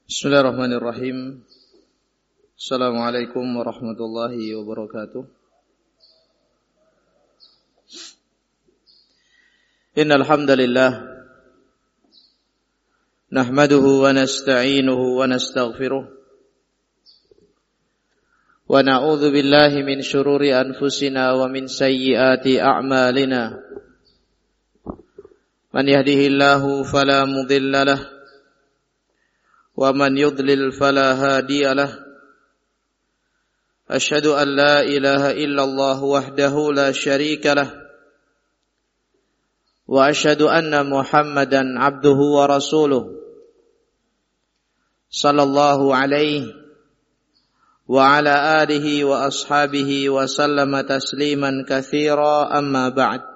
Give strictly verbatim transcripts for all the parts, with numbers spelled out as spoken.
Bismillahirrahmanirrahim. Assalamualaikum warahmatullahi wabarakatuh. Innal hamdalillah nahmaduhu wa nasta'inuhu wa nastaghfiruh wa na'udzu billahi min shururi anfusina wa min sayyiati a'malina. Man yahdihillahu fala mudilla lahu wa man yudlil fala hadiya lahu. Asyhadu an la ilaha illallah wahdahu la syarika lahu wa asyhadu anna Muhammadan abduhu wa rasuluh sallallahu alaihi wa ala alihi wa ashabihi wa sallama tasliman katsira, amma ba'd.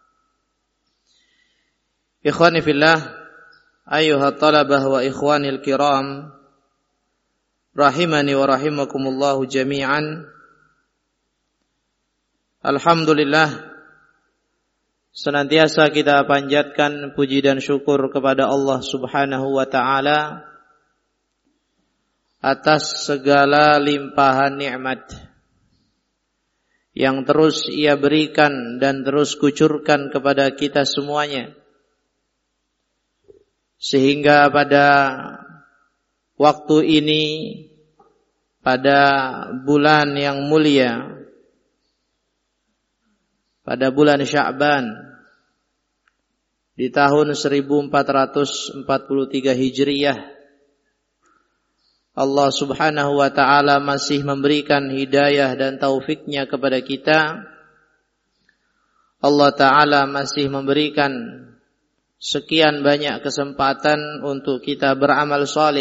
Ikhwani fillah, ayyuhat talabah wa ikhwanil kiram, rahimani wa rahimakumullahu jami'an. Alhamdulillah, senantiasa kita panjatkan puji dan syukur kepada Allah Subhanahu wa ta'ala atas segala limpahan nikmat yang terus Ia berikan dan terus kucurkan kepada kita semuanya, sehingga pada waktu ini, pada bulan yang mulia, pada bulan Sya'ban di tahun seribu empat ratus empat puluh tiga Hijriyah, Allah Subhanahu wa ta'ala masih memberikan hidayah dan taufiknya kepada kita. Allah ta'ala masih memberikan sekian banyak kesempatan untuk kita beramal saleh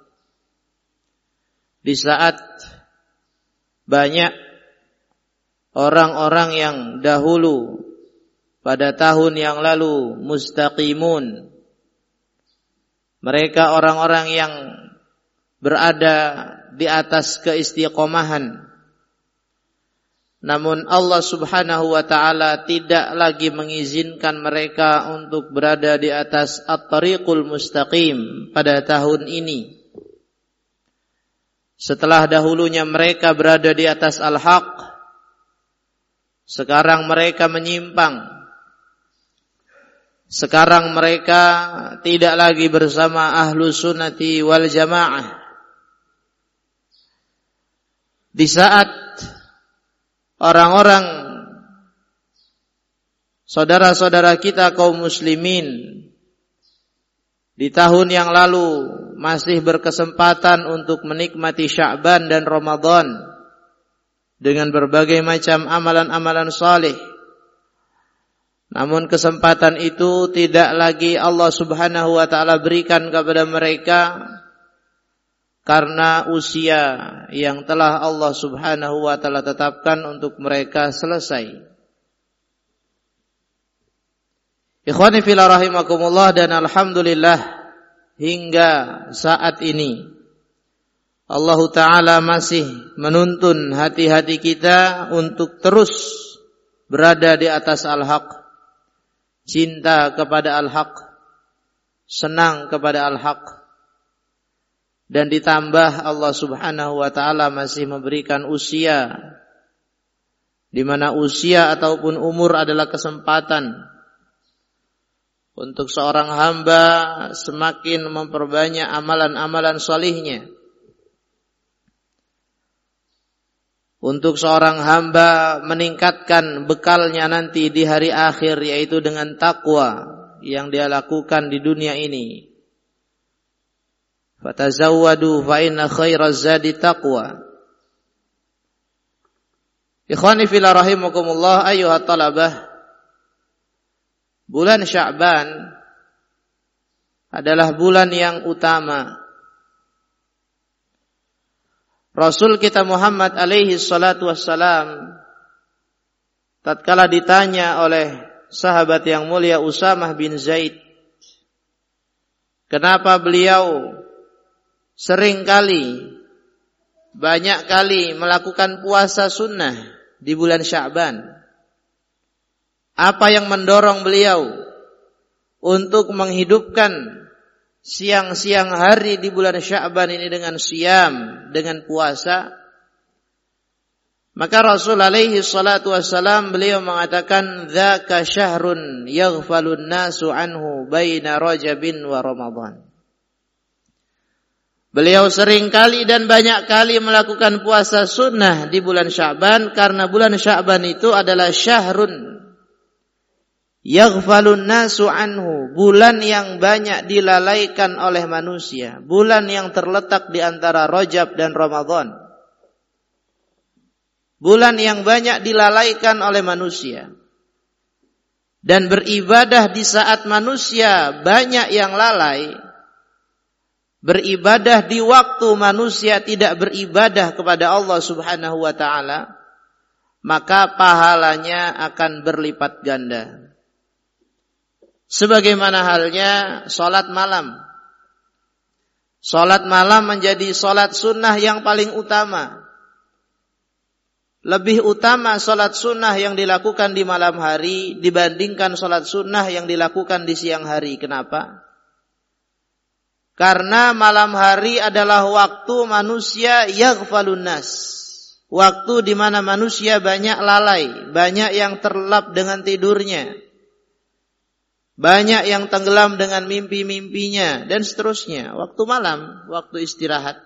di saat banyak orang-orang yang dahulu pada tahun yang lalu mustaqimun, mereka orang-orang yang berada di atas keistiqomahan, namun Allah Subhanahu wa ta'ala tidak lagi mengizinkan mereka untuk berada di atas at-tariqul mustaqim pada tahun ini. Setelah dahulunya mereka berada di atas al-haq, sekarang mereka menyimpang. Sekarang mereka tidak lagi bersama ahlu sunnati wal jamaah. Di saat orang-orang saudara-saudara kita kaum muslimin di tahun yang lalu masih berkesempatan untuk menikmati Sya'ban dan Ramadan dengan berbagai macam amalan-amalan saleh, namun kesempatan itu tidak lagi Allah Subhanahu wa ta'ala berikan kepada mereka karena usia yang telah Allah Subhanahu wa ta'ala tetapkan untuk mereka selesai. Ikhwani fillah rahimakumullah, dan alhamdulillah hingga saat ini Allah ta'ala masih menuntun hati-hati kita untuk terus berada di atas al-haq, cinta kepada al-haq, senang kepada al-haq. Dan ditambah Allah Subhanahu wa ta'ala masih memberikan usia, di mana usia ataupun umur adalah kesempatan untuk seorang hamba semakin memperbanyak amalan-amalan salihnya, untuk seorang hamba meningkatkan bekalnya nanti di hari akhir, yaitu dengan takwa yang dia lakukan di dunia ini. Fatazawwadu fa inna khairaz zadi taqwa. Ikhwani fillah rahimakumullah, ayyuhat talabah, bulan Sya'ban adalah bulan yang utama. Rasul kita Muhammad alaihi salatu wassalam tatkala ditanya oleh sahabat yang mulia Usamah bin Zaid, kenapa beliau sering kali, banyak kali melakukan puasa sunnah di bulan Sya'ban, apa yang mendorong beliau untuk menghidupkan siang-siang hari di bulan Sya'ban ini dengan siyam, dengan puasa, maka Rasul alaihi salatu wassalam beliau mengatakan dzaka syahrun yaghfalun nasu anhu baina Rajabin wa Ramadan. Beliau sering kali dan banyak kali melakukan puasa sunnah di bulan Sya'ban karena bulan Sya'ban itu adalah syahrun yaghfalun nasu anhu, bulan yang banyak dilalaikan oleh manusia, bulan yang terletak di antara Rajab dan Ramadan. Bulan yang banyak dilalaikan oleh manusia. Dan beribadah di saat manusia banyak yang lalai, beribadah di waktu manusia tidak beribadah kepada Allah Subhanahu wa taala, maka pahalanya akan berlipat ganda. Sebagaimana halnya salat malam. Salat malam menjadi salat sunnah yang paling utama. Lebih utama salat sunnah yang dilakukan di malam hari dibandingkan salat sunnah yang dilakukan di siang hari. Kenapa? Karena malam hari adalah waktu manusia yaghfalun nas. Waktu di mana manusia banyak lalai, banyak yang terlelap dengan tidurnya. Banyak yang tenggelam dengan mimpi-mimpinya dan seterusnya. Waktu malam, waktu istirahat.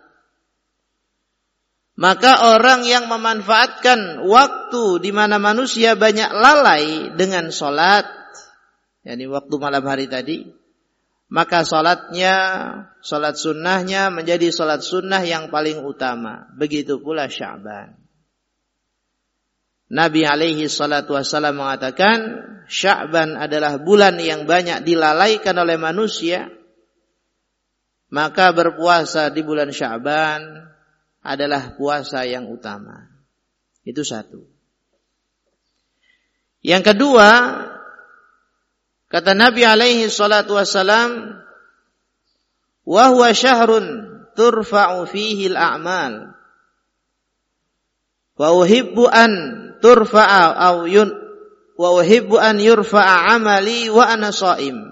Maka orang yang memanfaatkan waktu di mana manusia banyak lalai dengan salat, yakni waktu malam hari tadi, maka salatnya, salat sunnahnya menjadi salat sunnah yang paling utama. Begitu pula Sya'ban. Nabi alaihi salatu wassalam mengatakan, Sya'ban adalah bulan yang banyak dilalaikan oleh manusia, maka berpuasa di bulan Sya'ban adalah puasa yang utama. Itu satu. Yang kedua, kata Nabi alaihi salatu wassalam, wa huwa syahrun turfa'u fihi al-a'mal. Wa uhibbu an turfa'a aw yun wa uhibbu an yurfa'a amali wa ana shaim.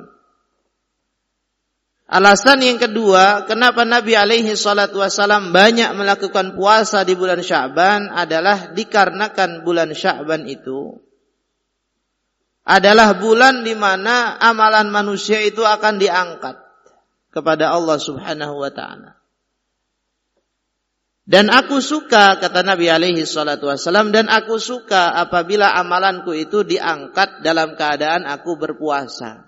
Alasan yang kedua, kenapa Nabi alaihi salatu wasallam banyak melakukan puasa di bulan Sya'ban adalah dikarenakan bulan Sya'ban itu adalah bulan di mana amalan manusia itu akan diangkat kepada Allah Subhanahu wa taala. Dan aku suka, kata Nabi alaihi salatu wasallam, dan aku suka apabila amalanku itu diangkat dalam keadaan aku berpuasa.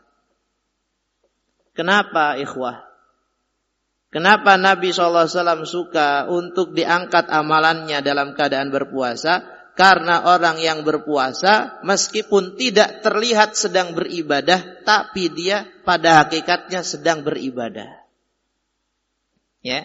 Kenapa ikhwah? Kenapa Nabi shallallahu alaihi wasallam suka untuk diangkat amalannya dalam keadaan berpuasa? Karena orang yang berpuasa meskipun tidak terlihat sedang beribadah, tapi dia pada hakikatnya sedang beribadah. Ya.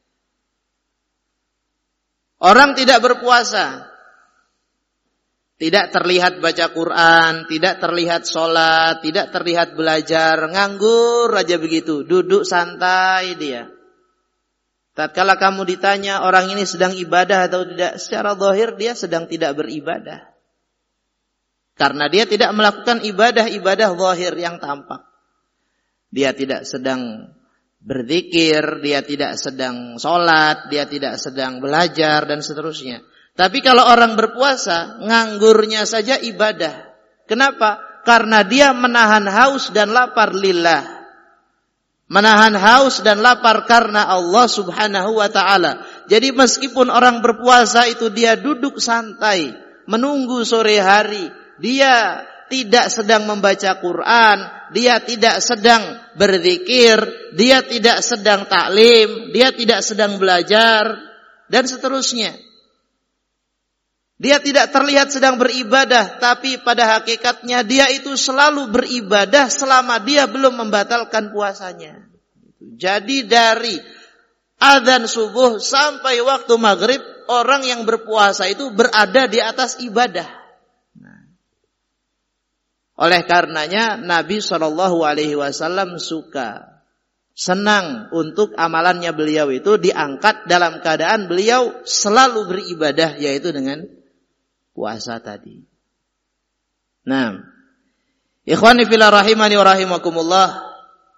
Orang tidak berpuasa, tidak terlihat baca Quran, tidak terlihat sholat, tidak terlihat belajar, nganggur aja begitu, duduk santai dia. Tatkala kamu ditanya orang ini sedang ibadah atau tidak, secara zahir dia sedang tidak beribadah. Karena dia tidak melakukan ibadah-ibadah zahir yang tampak. Dia tidak sedang berzikir, dia tidak sedang sholat, dia tidak sedang belajar dan seterusnya. Tapi kalau orang berpuasa, nganggurnya saja ibadah. Kenapa? Karena dia menahan haus dan lapar lillah. Menahan haus dan lapar karena Allah Subhanahu wa ta'ala. Jadi meskipun orang berpuasa itu dia duduk santai, menunggu sore hari, dia tidak sedang membaca Quran, dia tidak sedang berzikir, dia tidak sedang taklim, dia tidak sedang belajar, dan seterusnya. Dia tidak terlihat sedang beribadah, tapi pada hakikatnya dia itu selalu beribadah selama dia belum membatalkan puasanya. Jadi dari azan subuh sampai waktu maghrib, orang yang berpuasa itu berada di atas ibadah. Nah, oleh karenanya Nabi shallallahu alaihi wasallam suka, senang untuk amalannya beliau itu diangkat dalam keadaan beliau selalu beribadah, yaitu dengan puasa tadi. Nah, ikhwani fillah rahimani wa rahimakumullah,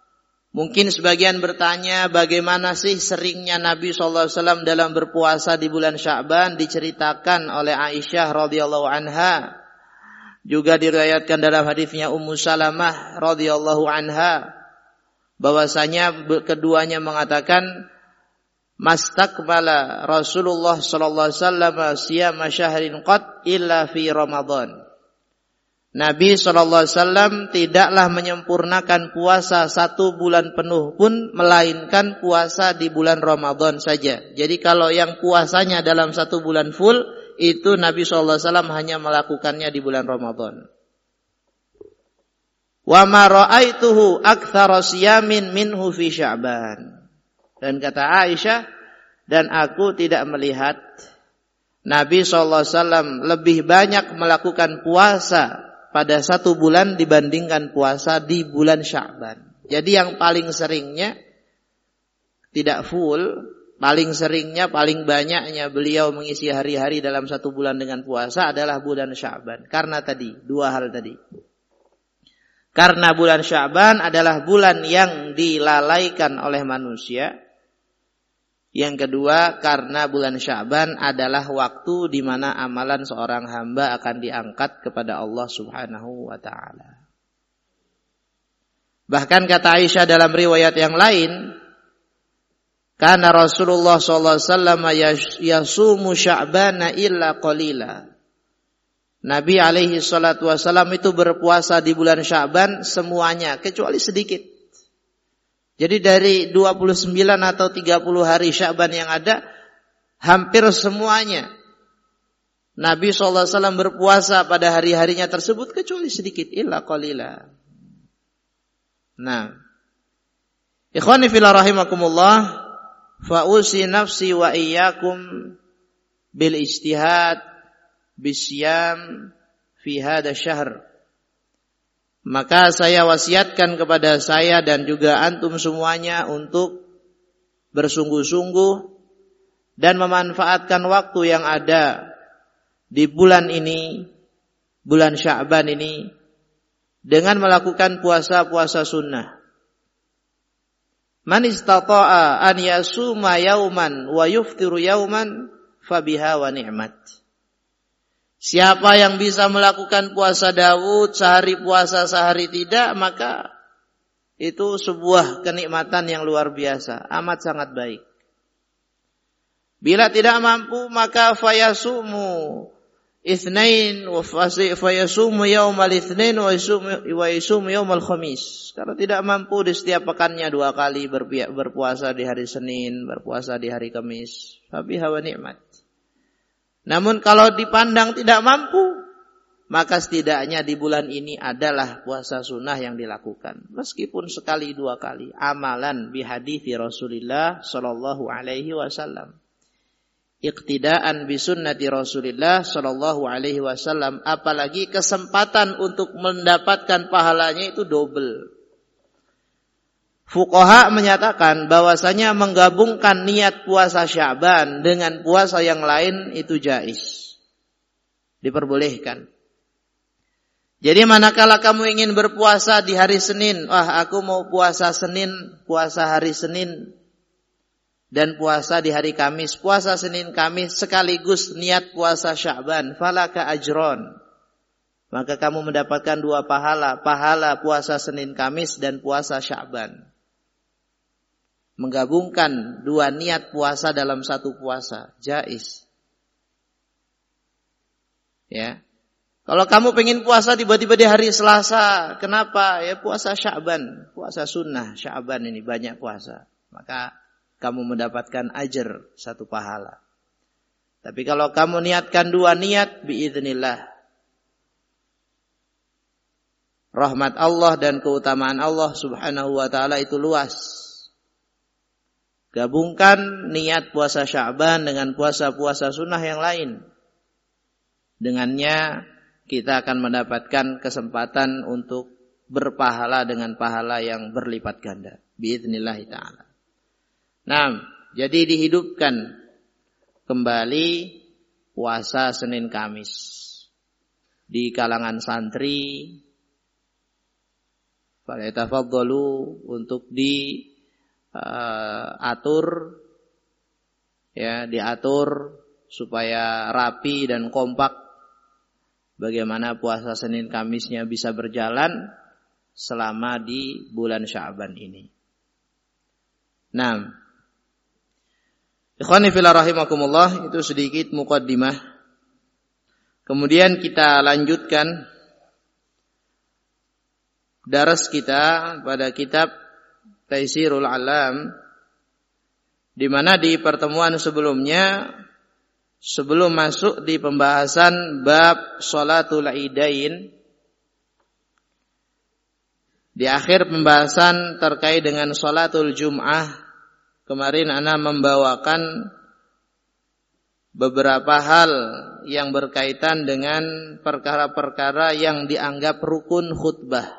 Mungkin sebagian bertanya bagaimana sih seringnya Nabi shallallahu alaihi wasallam dalam berpuasa di bulan Sya'ban. Diceritakan oleh Aisyah radhiyallahu anha. Juga diriwayatkan dalam hadisnya Ummu Salamah radhiyallahu anha. Bahwasanya keduanya mengatakan mastakmala Rasulullah sallallahu alaihi wasallam siyama syahrin qat illa fi Ramadan. Nabi shallallahu alaihi wasallam tidaklah menyempurnakan puasa satu bulan penuh pun melainkan puasa di bulan Ramadan saja. Jadi kalau yang puasanya dalam satu bulan full itu Nabi shallallahu alaihi wasallam hanya melakukannya di bulan Ramadan. Wa ma ra'aituhu aktsara siyamin minhu fi Sya'ban. Dan kata Aisyah, dan aku tidak melihat Nabi shallallahu alaihi wasallam lebih banyak melakukan puasa pada satu bulan dibandingkan puasa di bulan Sya'ban. Jadi yang paling seringnya tidak full, paling seringnya, paling banyaknya beliau mengisi hari-hari dalam satu bulan dengan puasa adalah bulan Sya'ban. Karena tadi, dua hal tadi. Karena bulan Sya'ban adalah bulan yang dilalaikan oleh manusia. Yang kedua, karena bulan Sya'ban adalah waktu di mana amalan seorang hamba akan diangkat kepada Allah Subhanahu wa taala. Bahkan kata Aisyah dalam riwayat yang lain, kana Rasulullah sallallahu alaihi wasallam yasumu Sya'bana illa qalila. Nabi alaihi salatu wasallam itu berpuasa di bulan Sya'ban semuanya kecuali sedikit. Jadi dari dua puluh sembilan atau tiga puluh hari Sya'ban yang ada, hampir semuanya Nabi shallallahu alaihi wasallam berpuasa pada hari-harinya tersebut kecuali sedikit, illa qalila. Nah, ikhwani fillah rahimakumullah, fa usi nafsi wa iyyakum bil ijtihad bisyam fi hadha syahr. Maka saya wasiatkan kepada saya dan juga antum semuanya untuk bersungguh-sungguh dan memanfaatkan waktu yang ada di bulan ini, bulan Sya'ban ini, dengan melakukan puasa-puasa sunnah. Man istata'a an yasuma yauman wa yuftiru yauman fabiha wa ni'mat. Siapa yang bisa melakukan puasa Daud, sehari puasa sehari tidak, maka itu sebuah kenikmatan yang luar biasa, amat sangat baik. Bila tidak mampu, maka fayasumu itsnain wa fayasumu yaumal itsnain wa yasumu yaumal khamis. Kalau tidak mampu di setiap pekannya dua kali berpuasa di hari Senin, berpuasa di hari Kamis. Fabiha wa ni'mat. Namun kalau dipandang tidak mampu, maka setidaknya di bulan ini adalah puasa sunnah yang dilakukan. Meskipun sekali dua kali. Amalan bihadithi Rasulullah sallallahu alaihi wasallam. Iqtidaan bisunnati Rasulullah sallallahu alaihi wasallam. Apalagi kesempatan untuk mendapatkan pahalanya itu double. Fuqaha menyatakan bahwasanya menggabungkan niat puasa Sya'ban dengan puasa yang lain itu jaiz. Diperbolehkan. Jadi manakala kamu ingin berpuasa di hari Senin, wah aku mau puasa Senin, puasa hari Senin, dan puasa di hari Kamis, puasa Senin Kamis sekaligus niat puasa Sya'ban, falaka ajron. Maka kamu mendapatkan dua pahala, pahala puasa Senin Kamis dan puasa Sya'ban. Menggabungkan dua niat puasa dalam satu puasa, jaiz. Ya. Kalau kamu pengen puasa tiba-tiba di hari Selasa, kenapa? Ya puasa Sya'ban, puasa sunnah Sya'ban ini banyak puasa. Maka kamu mendapatkan ajar satu pahala. Tapi kalau kamu niatkan dua niat, biiznillah, rahmat Allah dan keutamaan Allah Subhanahu wa taala itu luas. Gabungkan niat puasa Sya'ban dengan puasa-puasa sunnah yang lain. Dengannya kita akan mendapatkan kesempatan untuk berpahala dengan pahala yang berlipat ganda. Biiznillah ta'ala. Nah, jadi dihidupkan kembali puasa Senin Kamis. Di kalangan santri, falyatafaddalu, untuk diatur uh, ya, diatur supaya rapi dan kompak bagaimana puasa Senin Kamisnya bisa berjalan selama di bulan Sya'ban ini. Nah, ikhwani fillah rahimakumullah, itu sedikit muqaddimah. Kemudian kita lanjutkan daras kita pada kitab Taisirul Alam, di mana di pertemuan sebelumnya, sebelum masuk di pembahasan bab Sholatul Idain, di akhir pembahasan terkait dengan Sholatul Jum'ah, kemarin ana membawakan beberapa hal yang berkaitan dengan perkara-perkara yang dianggap rukun khutbah.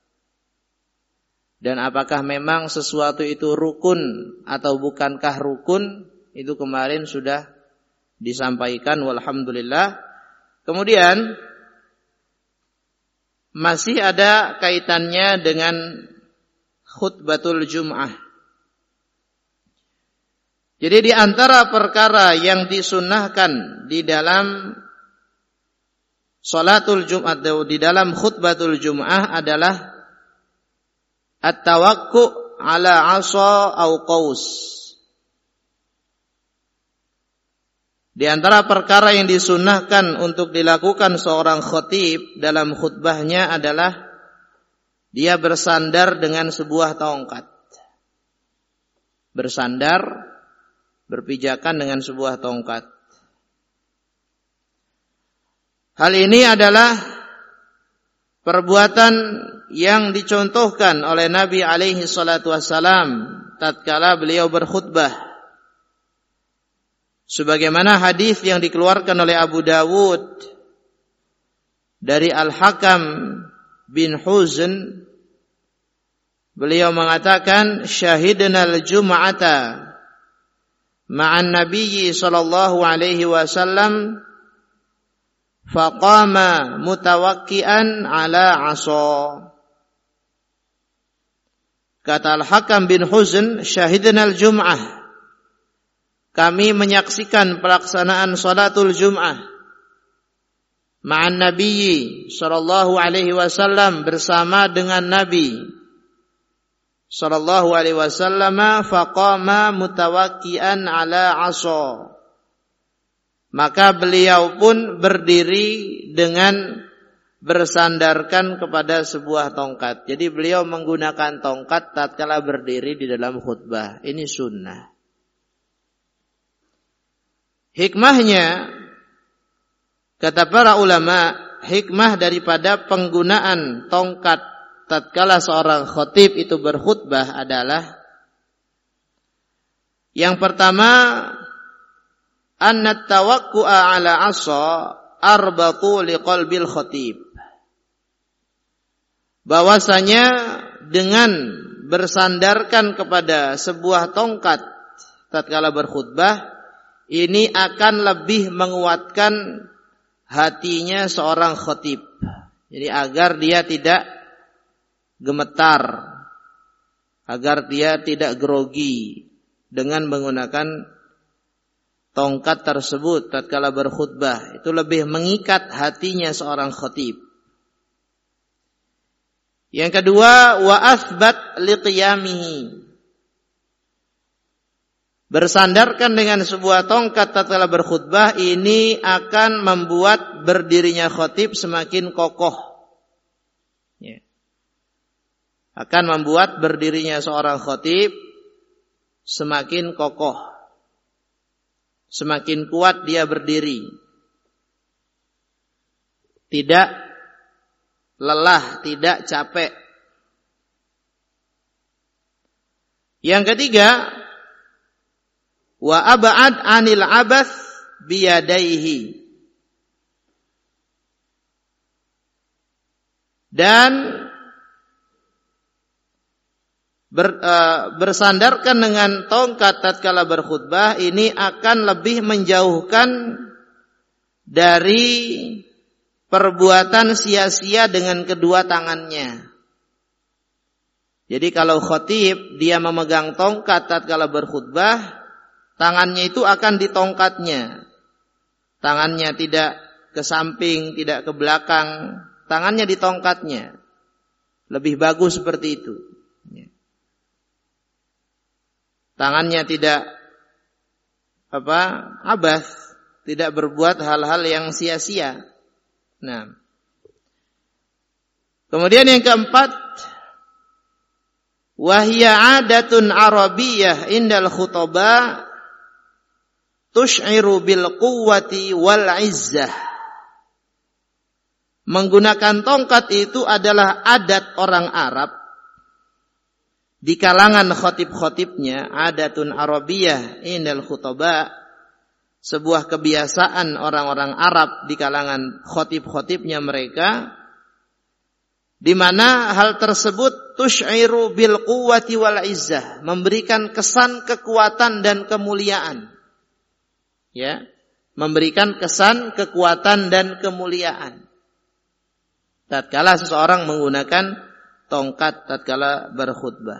Dan apakah memang sesuatu itu rukun atau bukankah rukun, itu kemarin sudah disampaikan, walhamdulillah. Kemudian masih ada kaitannya dengan khutbatul Jum'ah. Jadi di antara perkara yang disunnahkan di dalam Sholatul Jum'ah, di dalam khutbatul Jum'ah adalah at-tawakku ala asa au qaus. Di antara perkara yang disunnahkan untuk dilakukan seorang khatib dalam khutbahnya adalah dia bersandar dengan sebuah tongkat. Bersandar, berpijakan dengan sebuah tongkat. Hal ini adalah perbuatan yang dicontohkan oleh Nabi alaihi salatu wassalam tatkala beliau berkhutbah. Sebagaimana hadis yang dikeluarkan oleh Abu Dawud dari Al-Hakam bin Huzn, beliau mengatakan, syahidna al-jum'ata ma'an nabiyyi sallallahu alaihi wasallam faqama mutawakkian ala asa. Kata Al-Hakam bin Huzn, syahidna al-jum'ah, kami menyaksikan pelaksanaan Sholatul Jum'ah ma'an nabiyyi sallallahu alaihi wasallam, bersama dengan Nabi sallallahu alaihi wasallam, faqama mutawakkian ala asa. Maka beliau pun berdiri dengan bersandarkan kepada sebuah tongkat. Jadi beliau menggunakan tongkat tatkala berdiri di dalam khutbah. Ini sunnah. Hikmahnya, kata para ulama, hikmah daripada penggunaan tongkat tatkala seorang khatib itu berkhutbah adalah, yang pertama, anna tawakku'a ala asa arbatu liqalbil khatib. Bahwasanya dengan bersandarkan kepada sebuah tongkat tatkala berkhutbah, ini akan lebih menguatkan hatinya seorang khatib. Jadi agar dia tidak gemetar, agar dia tidak grogi dengan menggunakan tongkat tersebut tatkala berkhutbah. Itu lebih mengikat hatinya seorang khatib. Yang kedua, wa athbat liqiyamihi. Bersandarkan dengan sebuah tongkat tatkala berkhutbah ini akan membuat berdirinya khatib semakin kokoh. Ya. Akan membuat berdirinya seorang khatib semakin kokoh. Semakin kuat dia berdiri. Tidak lelah, tidak capek. Yang ketiga, wa ab'ad 'anil 'abath biyadaihi. Dan ber, uh, bersandarkan dengan tongkat tatkala berkhutbah ini akan lebih menjauhkan dari perbuatan sia-sia dengan kedua tangannya. Jadi kalau khatib dia memegang tongkat tatkala berkhutbah, tangannya itu akan di tongkatnya. Tangannya tidak ke samping, tidak ke belakang, tangannya di tongkatnya. Lebih bagus seperti itu. Tangannya tidak apa? Abas, tidak berbuat hal-hal yang sia-sia. Nah. Kemudian yang keempat, wahya adatun arabiyyah indal khutaba tush'iru bil quwwati wal izzah. Menggunakan tongkat itu adalah adat orang Arab di kalangan khotib-khotibnya, adatun arabiyyah indal khutaba, sebuah kebiasaan orang-orang Arab di kalangan khotib-khotibnya mereka, di mana hal tersebut tush'iru bil quwwati wal izzah, memberikan kesan kekuatan dan kemuliaan. Ya, memberikan kesan kekuatan dan kemuliaan. Tatkala seseorang menggunakan tongkat tatkala berkhutbah.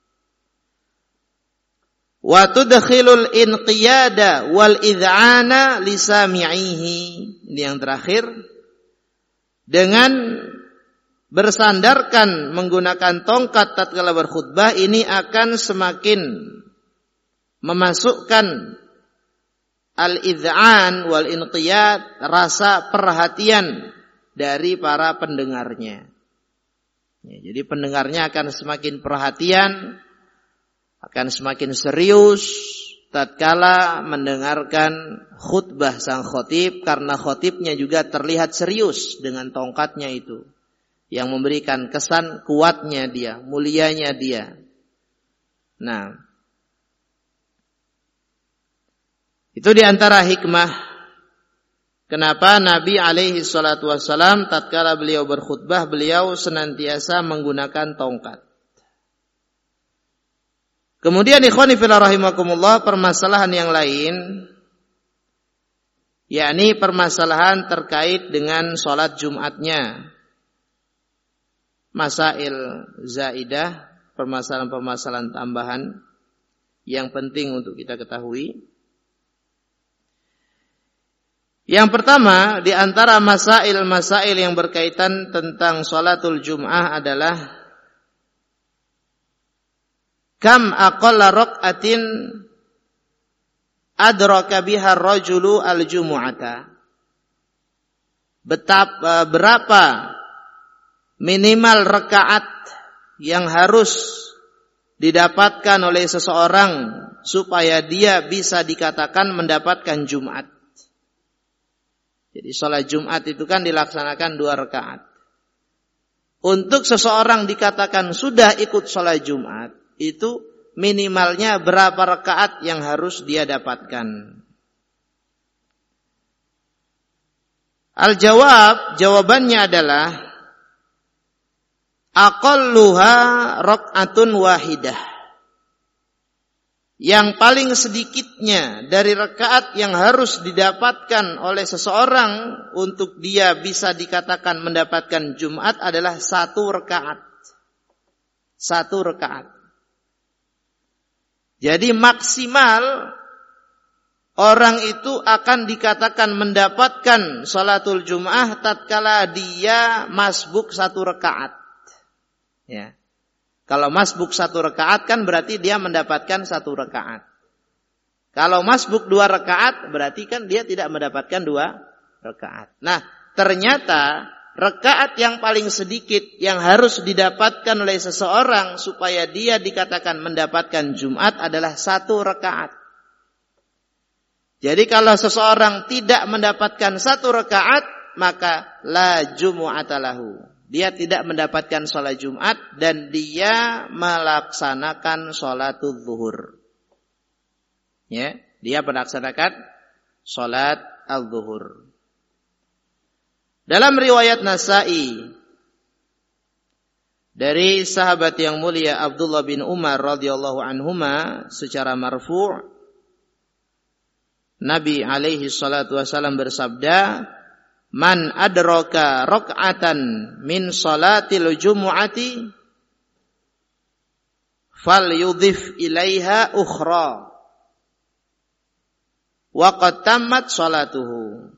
Wa tudkhilul inqiyada wal id'ana li sami'ihi. Ini yang terakhir. Dengan bersandarkan menggunakan tongkat tatkala berkhutbah ini akan semakin memasukkan al-id'an wal inqiyad, rasa perhatian dari para pendengarnya. Ya, jadi pendengarnya akan semakin perhatian, akan semakin serius tatkala mendengarkan khutbah sang khatib, karena khatibnya juga terlihat serius dengan tongkatnya itu, yang memberikan kesan kuatnya dia, mulianya dia. Nah, itu diantara hikmah kenapa Nabi alaihi salatu wassalam tatkala beliau berkhutbah, beliau senantiasa menggunakan tongkat. Kemudian ikhwani fillah rahimakumullah, permasalahan yang lain, yakni permasalahan terkait dengan sholat Jumatnya. Masail zaidah, permasalahan-permasalahan tambahan yang penting untuk kita ketahui. Yang pertama di antara masail-masail yang berkaitan tentang sholatul Jum'ah adalah kam aqalla raq'atin adraka biha ar-rajulu al-jumu'ata. Betapa berapa minimal rakaat yang harus didapatkan oleh seseorang supaya dia bisa dikatakan mendapatkan Jumat. Jadi sholat Jumat itu kan dilaksanakan dua rakaat. Untuk seseorang dikatakan sudah ikut sholat Jumat, itu minimalnya berapa rakaat yang harus dia dapatkan. Al-jawab, jawabannya adalah aqalluha rak'atun wahidah. Yang paling sedikitnya dari rakaat yang harus didapatkan oleh seseorang untuk dia bisa dikatakan mendapatkan Jumat adalah satu rakaat. Satu rakaat. Jadi maksimal orang itu akan dikatakan mendapatkan salatul Jum'ah tatkala dia masbuk satu rakaat. Ya. Kalau masbuk satu rakaat kan berarti dia mendapatkan satu rakaat. Kalau masbuk dua rakaat berarti kan dia tidak mendapatkan dua rakaat. Nah, ternyata rakaat yang paling sedikit yang harus didapatkan oleh seseorang supaya dia dikatakan mendapatkan Jumat adalah satu rakaat. Jadi kalau seseorang tidak mendapatkan satu rakaat, maka la jumu'ata lahu. Dia tidak mendapatkan sholat Jumat dan dia melaksanakan sholatul zuhur. Ya, dia melaksanakan sholat al-zuhur. Dalam riwayat Nasa'i dari sahabat yang mulia Abdullah bin Umar radhiyallahu anhuma secara marfu', Nabi alaihi salatu wasallam bersabda, man adraka rak'atan min salatil jumu'ati falyudhif ilaiha ukhra wa qad tammat salatuhu.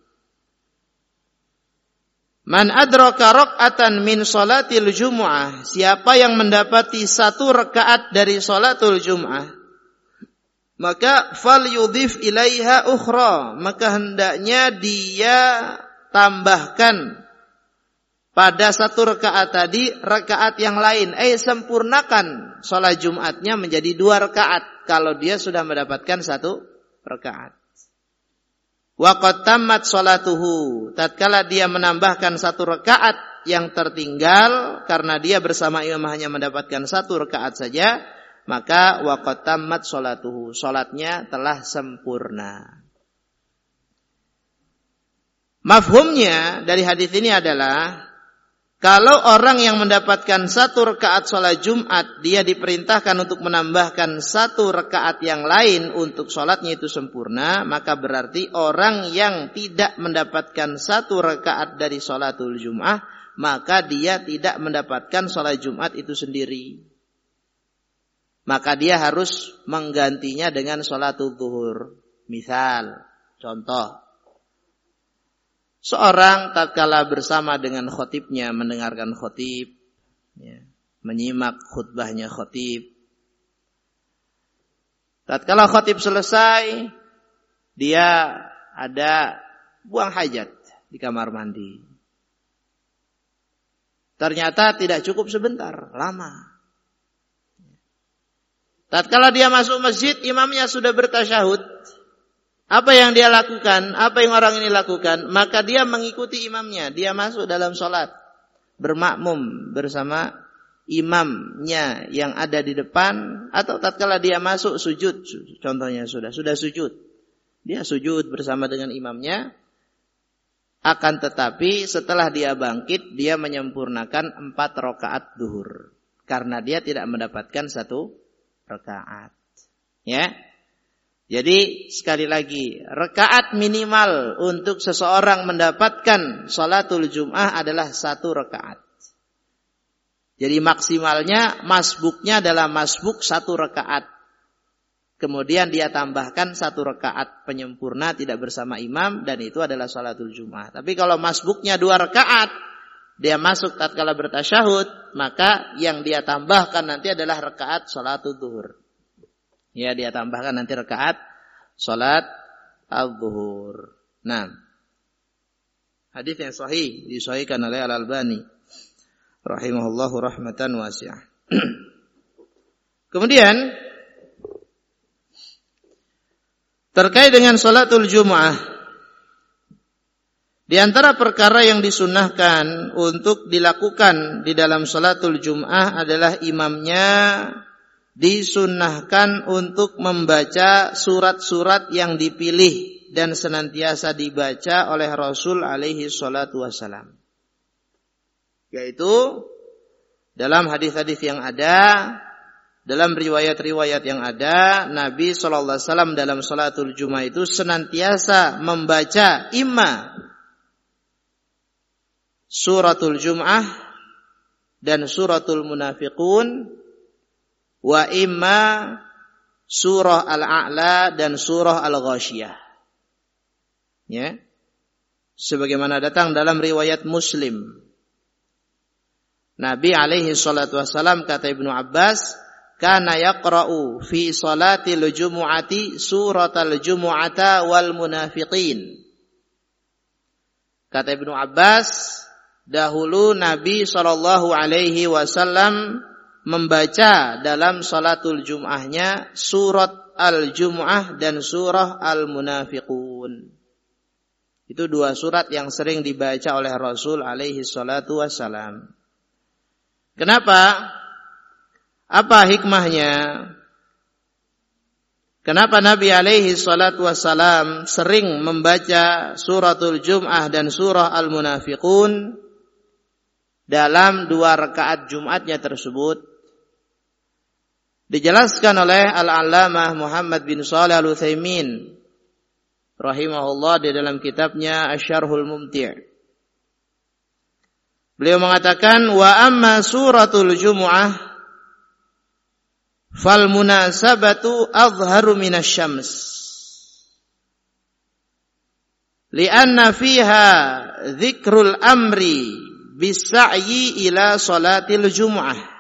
Man adraka rak'atan min salatil jumu'ah, siapa yang mendapati satu rakaat dari salatul jumu'ah, maka falyudhif ilaiha ukhra, maka hendaknya dia tambahkan pada satu rakaat tadi rakaat yang lain, eh sempurnakan salat Jumatnya menjadi dua rakaat kalau dia sudah mendapatkan satu rakaat. Wa qad tammat salatuhu, tatkala dia menambahkan satu rakaat yang tertinggal karena dia bersama imam hanya mendapatkan satu rakaat saja, maka wa qad tammat salatuhu, salatnya telah sempurna. Mafhumnya dari hadis ini adalah kalau orang yang mendapatkan satu rakaat sholat Jumat, dia diperintahkan untuk menambahkan satu rakaat yang lain untuk sholatnya itu sempurna, maka berarti orang yang tidak mendapatkan satu rakaat dari sholatul Jum'ah, maka dia tidak mendapatkan sholat Jumat itu sendiri. Maka dia harus menggantinya dengan sholatul zuhur. Misal, contoh. Seorang tatkala bersama dengan khotibnya mendengarkan khotib, ya, menyimak khutbahnya khotib. Tatkala khotib selesai, dia ada buang hajat di kamar mandi. Ternyata tidak cukup sebentar, lama. Tatkala dia masuk masjid, imamnya sudah bertasyahud. Apa yang dia lakukan? Apa yang orang ini lakukan? Maka dia mengikuti imamnya. Dia masuk dalam sholat. Bermakmum bersama imamnya yang ada di depan. Atau tatkala dia masuk sujud. Contohnya sudah. Sudah sujud. Dia sujud bersama dengan imamnya. Akan tetapi setelah dia bangkit, dia menyempurnakan empat rakaat zuhur. Karena dia tidak mendapatkan satu rakaat. Ya. Jadi sekali lagi, rakaat minimal untuk seseorang mendapatkan sholatul Jum'ah adalah satu rakaat. Jadi maksimalnya masbuknya adalah masbuk satu rakaat. Kemudian dia tambahkan satu rakaat penyempurna tidak bersama imam dan itu adalah sholatul Jum'ah. Tapi kalau masbuknya dua rakaat, dia masuk tatkala bertasyahud, maka yang dia tambahkan nanti adalah rakaat sholatul zuhur. Ya, dia tambahkan nanti rakaat salat al-zuhur. Nah, hadis yang sahih disahihkan oleh Al-Albani rahimahullahu rahmatan wasi'ah. Kemudian terkait dengan salatul Jumu'ah, di antara perkara yang disunnahkan untuk dilakukan di dalam salatul Jumu'ah adalah imamnya disunnahkan untuk membaca surat-surat yang dipilih dan senantiasa dibaca oleh Rasul alaihi salatu wassalam. Yaitu dalam hadis-hadis yang ada, dalam riwayat-riwayat yang ada, Nabi sallallahu alaihi wasallam dalam salatul Jumat itu senantiasa membaca imma suratul Jum'ah dan suratul Munafiqun, wa imma surah Al-A'la dan surah Al-Ghasyiyah. Ya. Sebagaimana datang dalam riwayat Muslim. Nabi alaihi salatu wassalam, kata Ibnu Abbas, kana yaqra'u fi salatil jumu'ati suratal jumu'ata wal munafiqin. Kata Ibnu Abbas, dahulu Nabi sallallahu alaihi wasallam membaca dalam salatul Jum'ahnya surat Al-Jum'ah dan surah Al-Munafiqun. Itu dua surat yang sering dibaca oleh Rasul alaihi salatu wassalam. Kenapa? Apa hikmahnya? Kenapa Nabi alaihi salatu wassalam sering membaca suratul Jum'ah dan surah Al-Munafiqun dalam dua rakaat Jumatnya tersebut? Dijelaskan oleh Al-Allamah Muhammad bin Shalih Al-Utsaimin rahimahullah di dalam kitabnya Asy-Syarhul Mumti'. Beliau mengatakan, wa amma suratul Jumu'ah Fal munasabatu azharu minasyams. Lianna fiha dzikrul amri bisa'yi ila salatil jum'ah.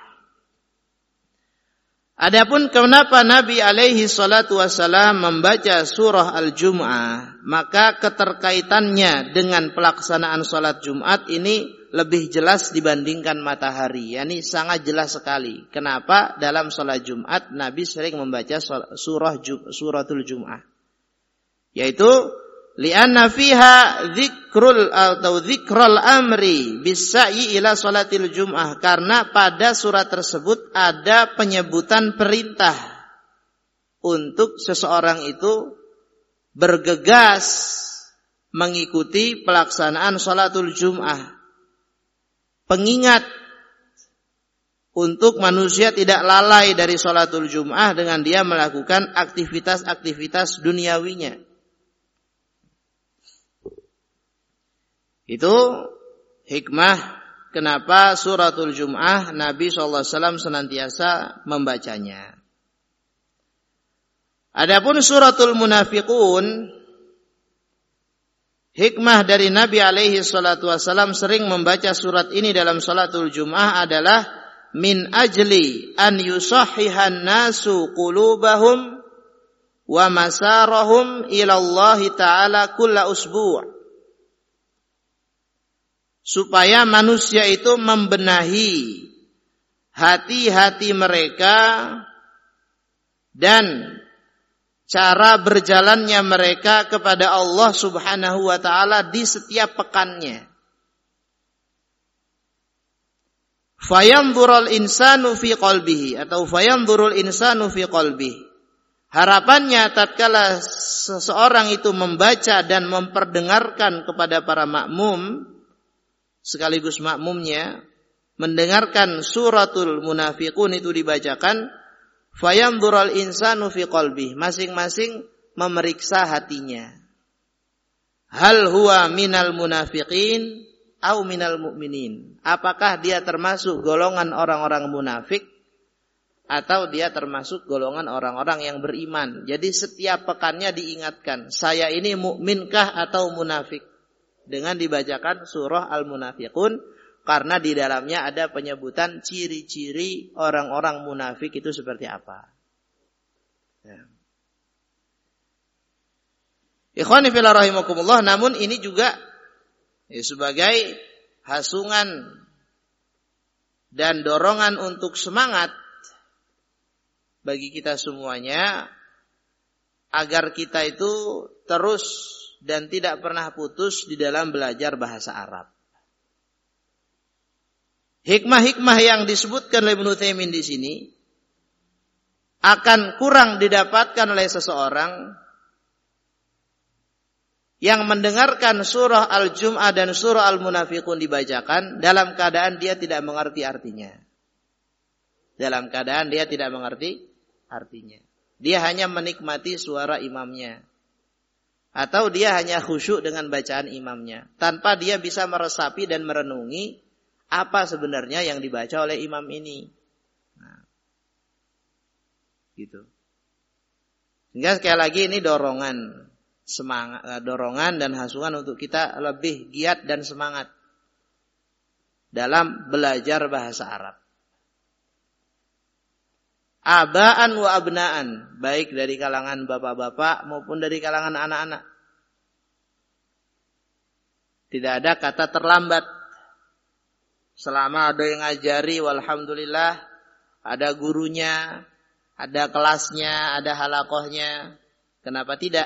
Adapun kenapa Nabi alaihi salatu wassalam membaca surah Al-Jum'ah, maka keterkaitannya dengan pelaksanaan salat Jumat ini lebih jelas dibandingkan matahari. Yani sangat jelas sekali. Kenapa dalam salat Jumat Nabi sering membaca surah suratul Jum'ah? Yaitu li'anna fiha dzikrul atau dzikrul amri bisa'yi ila salatil jum'ah, karena pada surat tersebut ada penyebutan perintah untuk seseorang itu bergegas mengikuti pelaksanaan salatul jum'ah. Pengingat untuk manusia tidak lalai dari salatul jum'ah dengan dia melakukan aktivitas-aktivitas duniawinya. Itu hikmah kenapa suratul Jum'ah Nabi shallallahu alaihi wasallam senantiasa membacanya. Adapun suratul Munafiqun, hikmah dari Nabi alaihi salatu wasallam sering membaca surat ini dalam salatul Jum'ah adalah min ajli an yusahhihan nasu qulubahum wa masarahum ila Allah Ta'ala kulla usbu'. Supaya manusia itu membenahi hati-hati mereka dan cara berjalannya mereka kepada Allah Subhanahu wa ta'ala di setiap pekannya. Fayanzurul insanu fi qalbihi atau fayanzurul insanu fi qalbihi. Harapannya tatkala seseorang itu membaca dan memperdengarkan kepada para makmum sekaligus makmumnya mendengarkan suratul Munafiqun itu dibacakan, fayanzurul insanu fi qalbihi, masing-masing memeriksa hatinya. Hal huwa minal munafiqin au minal mu'minin? Apakah dia termasuk golongan orang-orang munafik atau dia termasuk golongan orang-orang yang beriman? Jadi setiap pekannya diingatkan, saya ini mukminkah atau munafik? Dengan dibacakan surah Al-Munafiqun, karena di dalamnya ada penyebutan ciri-ciri orang-orang munafik itu seperti apa. Ya. Ikhwani fillah rahimakumullah, namun ini juga ya, sebagai hasungan dan dorongan untuk semangat bagi kita semuanya agar kita itu terus dan tidak pernah putus di dalam belajar bahasa Arab. Hikmah-hikmah yang disebutkan oleh Ibnu Utsaimin di sini akan kurang didapatkan oleh seseorang yang mendengarkan surah Al-Jum'ah dan surah Al-Munafiqun dibacakan dalam keadaan dia tidak mengerti artinya. Dalam keadaan dia tidak mengerti artinya. Dia hanya menikmati suara imamnya. Atau dia hanya khusyuk dengan bacaan imamnya, tanpa dia bisa meresapi dan merenungi apa sebenarnya yang dibaca oleh imam ini. Nah, gitu. Sehingga sekali lagi ini dorongan, semangat, dorongan dan hasungan untuk kita lebih giat dan semangat dalam belajar bahasa Arab. Abaan wa abnaan, baik dari kalangan bapak-bapak maupun dari kalangan anak-anak. Tidak ada kata terlambat. Selama ada yang ngajari, walhamdulillah, ada gurunya, ada kelasnya, ada halakohnya. Kenapa tidak?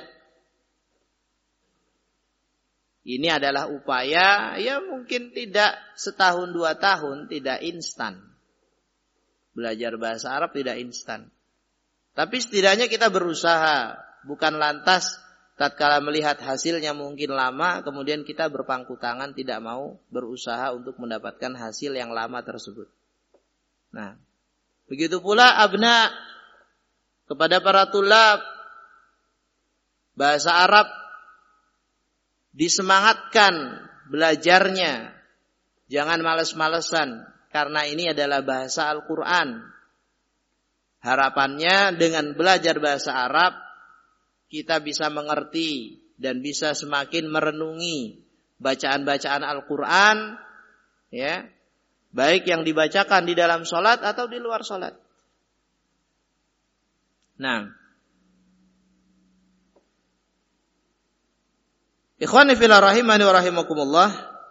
Ini adalah upaya, ya mungkin tidak setahun dua tahun, tidak instan. Belajar bahasa Arab tidak instan. Tapi setidaknya kita berusaha. Bukan lantas tatkala melihat hasilnya mungkin lama, kemudian kita berpangku tangan tidak mau berusaha untuk mendapatkan hasil yang lama tersebut. Nah, begitu pula abna kepada para tulab bahasa Arab disemangatkan belajarnya. Jangan males-malesan. Karena ini adalah bahasa Al-Quran. Harapannya dengan belajar bahasa Arab kita bisa mengerti dan bisa semakin merenungi bacaan-bacaan Al-Quran, ya, baik yang dibacakan di dalam sholat atau di luar sholat. Nah, ikhwani fillah rahimani wa rahimakumullah,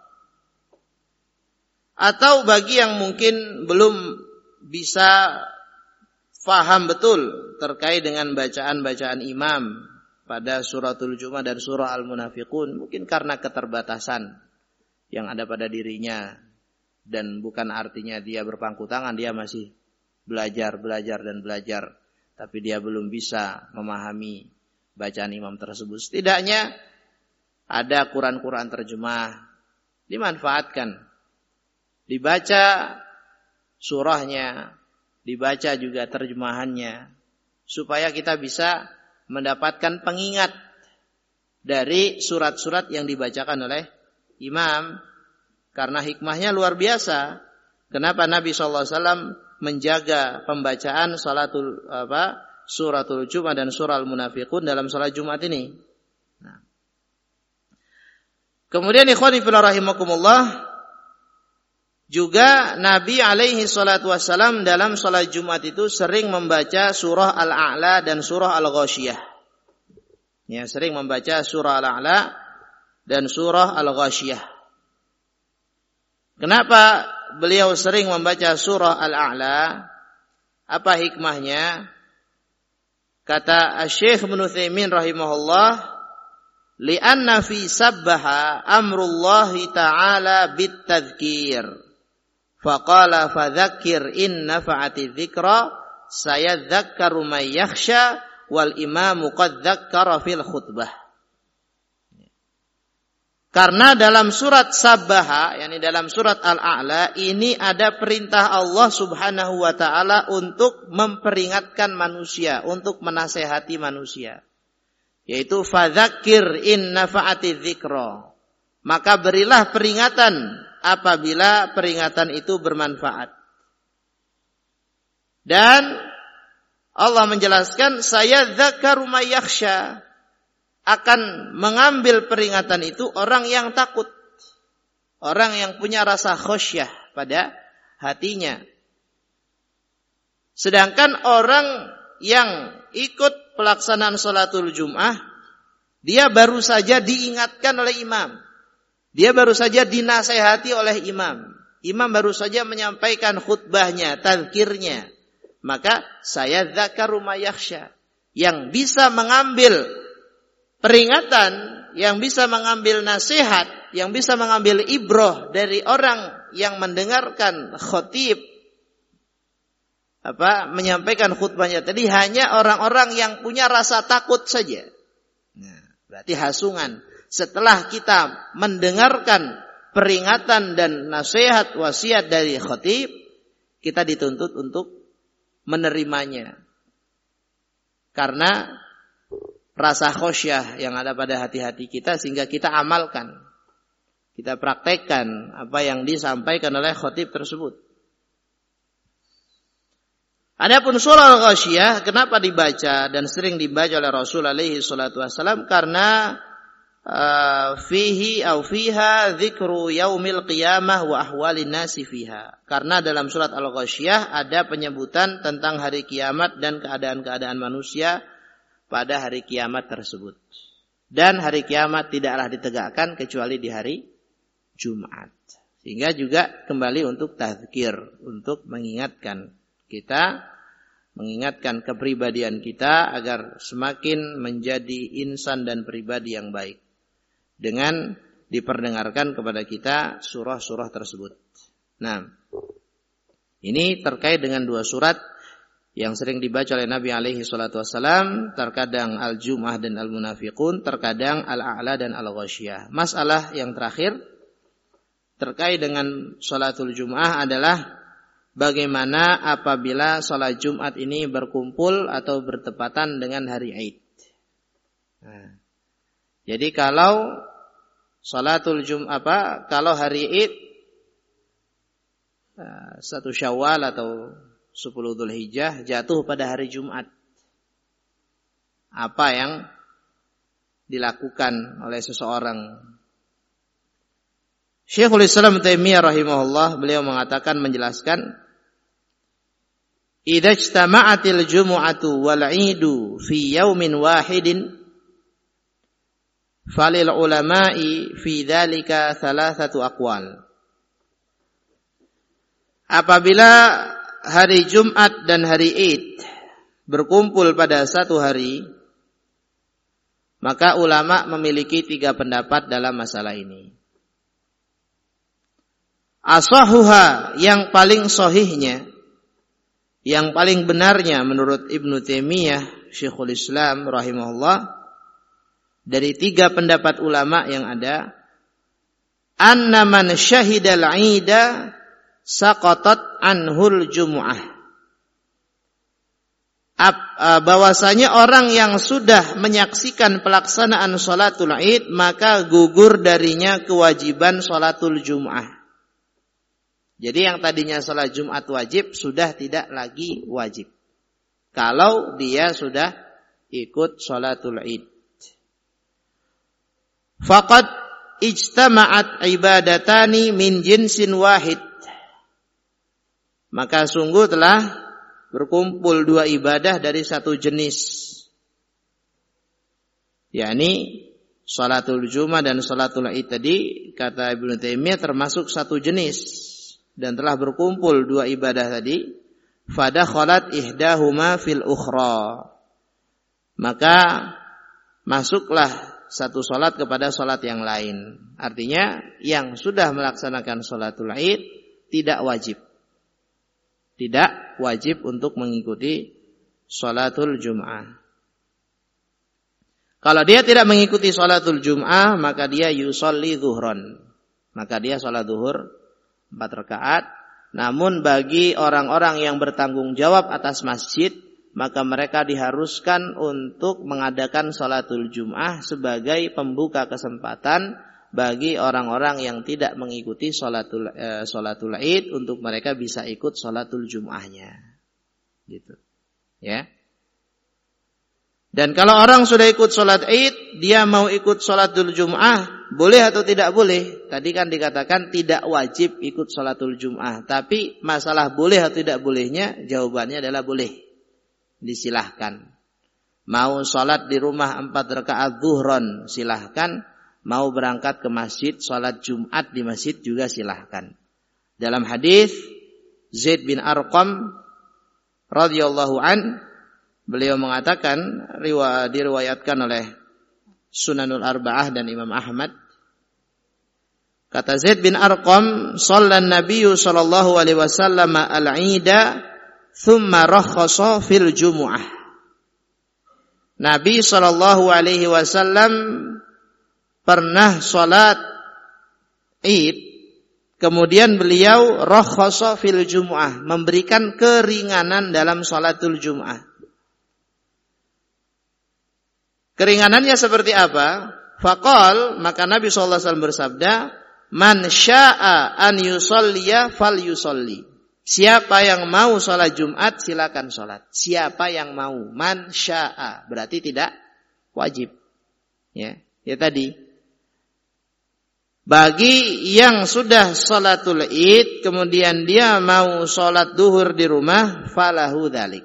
atau bagi yang mungkin belum bisa faham betul terkait dengan bacaan-bacaan imam pada suratul Jumu'ah dan surah Al-Munafiqun, mungkin karena keterbatasan yang ada pada dirinya, dan bukan artinya dia berpangku tangan, dia masih belajar, belajar dan belajar, tapi dia belum bisa memahami bacaan imam tersebut. Setidaknya ada Quran-Quran terjemah, dimanfaatkan, dibaca surahnya, dibaca juga terjemahannya, supaya kita bisa mendapatkan pengingat dari surat-surat yang dibacakan oleh imam. Karena hikmahnya luar biasa. Kenapa Nabi shallallahu alaihi wasallam menjaga pembacaan salatul apa suratul Jumu'ah dan surah Al-Munafiqun dalam salat Jumat ini? Nah. Kemudian ikhwani fillah rahimakumullah, juga Nabi alaihi salatu wassalam dalam salat Jumat itu sering membaca surah Al-A'la dan surah Al-Ghasyiyah. Ya, sering membaca surah Al-A'la dan surah Al-Ghasyiyah. Kenapa beliau sering membaca surah Al-A'la? Apa hikmahnya? Kata Syekh Ibnu Utsaimin rahimahullah, li'anna fi sabbaha amrullahi ta'ala bit-tadhkir. Faqala fadzakir in nafa'ati dzikra sayadzakkaru may yakhsha wal imamu qad dzakkara fil khutbah. Karena dalam surat Sabbaha, yakni dalam surat Al-A'la, ini ada perintah Allah Subhanahu wa taala untuk memperingatkan manusia, untuk menasehati manusia. Yaitu fadzakir in nafa'ati dzikra. Maka berilah peringatan apabila peringatan itu bermanfaat. Dan Allah menjelaskan, saya dzakaru may yakhsha, akan mengambil peringatan itu orang yang takut, orang yang punya rasa khasyah pada hatinya. Sedangkan orang yang ikut pelaksanaan salatul Jum'ah, dia baru saja diingatkan oleh imam. Dia baru saja dinasehati oleh imam. Imam baru saja menyampaikan khutbahnya, tazkirnya. Maka saya dzakaru may yakhsha, yang bisa mengambil peringatan, yang bisa mengambil nasihat, yang bisa mengambil ibrah dari orang yang mendengarkan khatib apa menyampaikan khutbahnya tadi, hanya orang-orang yang punya rasa takut saja. Nah, berarti hasungan. Setelah kita mendengarkan peringatan dan nasihat wasiat dari khatib, kita dituntut untuk menerimanya. Karena rasa khosyah yang ada pada hati-hati kita, sehingga kita amalkan, kita praktekkan apa yang disampaikan oleh khatib tersebut. Adapun surah Al-Ghasyiyah kenapa dibaca dan sering dibaca oleh Rasul alaihi salatu wassalam? Karena uh, fihi au fiha dzikru yaumil qiyamah wa ahwalin nasi fiha. Karena dalam surat Al-Ghasyiyah ada penyebutan tentang hari kiamat dan keadaan-keadaan manusia pada hari kiamat tersebut. Dan hari kiamat tidaklah ditegakkan kecuali di hari Jumat. Sehingga juga kembali untuk tazkir, untuk mengingatkan kita, mengingatkan kepribadian kita agar semakin menjadi insan dan pribadi yang baik dengan diperdengarkan kepada kita surah-surah tersebut. Nah, ini terkait dengan dua surat yang sering dibaca oleh Nabi alaihi salatu wassalam, terkadang Al-Jumu'ah dan Al-Munafiqun, terkadang Al-A'la dan Al-Ghasyiyah. Masalah yang terakhir terkait dengan salatul Jumu'ah adalah bagaimana apabila salat Jumat ini berkumpul atau bertepatan dengan hari Id. Nah, jadi kalau salatul Jum'ah apa? Kalau hari Id satu Syawal atau sepuluh Dzulhijjah jatuh pada hari Jumat. Apa yang dilakukan oleh seseorang? Syekhul Islam Taimiyah rahimahullah, beliau mengatakan, menjelaskan, idza ijtama'atil jumu'atu wal 'idu fi yaumin wahidin falil ulama'i fi dzalika thalathatu aqwal. Apabila hari Jumat dan hari Id berkumpul pada satu hari, maka ulama memiliki tiga pendapat dalam masalah ini. Asahuha, yang paling sahihnya, yang paling benarnya menurut Ibnu Taimiyah Syekhul Islam rahimahullah, dari tiga pendapat ulama yang ada, anna man syahidal 'ida saqatat anhul jumu'ah. Bahwasanya orang yang sudah menyaksikan pelaksanaan salatul Id, maka gugur darinya kewajiban salatul Jum'ah. Jadi yang tadinya salat Jumat wajib sudah tidak lagi wajib kalau dia sudah ikut salatul Id. Faqad ijtama'at ibadatani min jinsin wahid. Maka sungguh telah berkumpul dua ibadah dari satu jenis, yakni salatul Jumat dan salatul Id tadi, kata Ibnu Taimiyah, termasuk satu jenis dan telah berkumpul dua ibadah tadi. Fadakhalat ihdahuma fil ukhra, maka masuklah satu salat kepada salat yang lain. Artinya yang sudah melaksanakan salatul Id tidak wajib tidak wajib untuk mengikuti salatul Jum'ah. Kalau dia tidak mengikuti salatul Jum'ah, maka dia yusolli zuhron, maka dia salat zuhur empat rakaat. Namun bagi orang-orang yang bertanggung jawab atas masjid, maka mereka diharuskan untuk mengadakan salatul Jum'ah sebagai pembuka kesempatan bagi orang-orang yang tidak mengikuti salatul eh, salatul Id, untuk mereka bisa ikut salatul Jum'ahnya. Gitu. Ya. Dan kalau orang sudah ikut salat Id, dia mau ikut salatul Jum'ah, boleh atau tidak boleh? Tadi kan dikatakan tidak wajib ikut salatul Jum'ah, tapi masalah boleh atau tidak bolehnya, jawabannya adalah boleh. Disilahkan. Mau salat di rumah empat rakaat zuhron, silahkan. Mau berangkat ke masjid, salat Jumat di masjid juga silahkan. Dalam hadis Zaid bin Arqam radhiyallahu an, beliau mengatakan, riwayat diriwayatkan oleh Sunanul Arba'ah dan Imam Ahmad. Kata Zaid bin Arqam, "Shallan Nabiyyu sallallahu alaihi wasallam al-'ida, thumma rakhasa fil jumu'ah." Nabi sallallahu alaihi wasallam pernah salat Id, kemudian beliau rakhasa fil Jumu'ah, memberikan keringanan dalam salatul Jum'ah. Keringanannya seperti apa? Faqal, maka Nabi sallallahu alaihi wasallam bersabda, "Man syaa an yusalliya fal yusalli." Siapa yang mau salat Jumat, silakan salat. Siapa yang mau, man syaa, berarti tidak wajib. Ya, ya tadi. Bagi yang sudah salatul Id, kemudian dia mau salat duhur di rumah, falahu dzalik.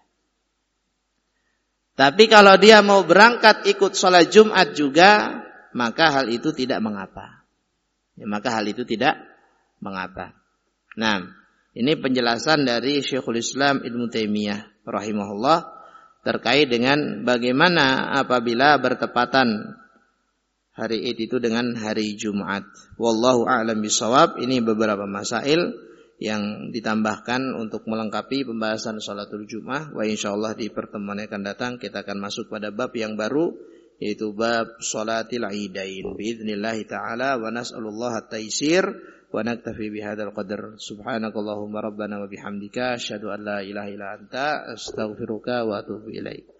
Tapi kalau dia mau berangkat ikut salat Jumat juga, maka hal itu tidak mengapa. Ya, maka hal itu tidak mengapa. Nah, ini penjelasan dari Syekhul Islam Ibnu Taimiyah rahimahullah terkait dengan bagaimana apabila bertepatan hari Id itu dengan hari Jumat. Wallahu a'lam bishawab. Ini beberapa masail yang ditambahkan untuk melengkapi pembahasan salatul Jum'ah. Wa insyaallah di pertemuan yang akan datang kita akan masuk pada bab yang baru, yaitu bab salatil Idain. Biiznillah taala, wa nas'alullaha at-taysir wa naktafi bihadzal qadar. Subhanakallahumma rabbana wa bihamdika asyhadu an la ilaha illa anta astaghfiruka wa atubu ilaik.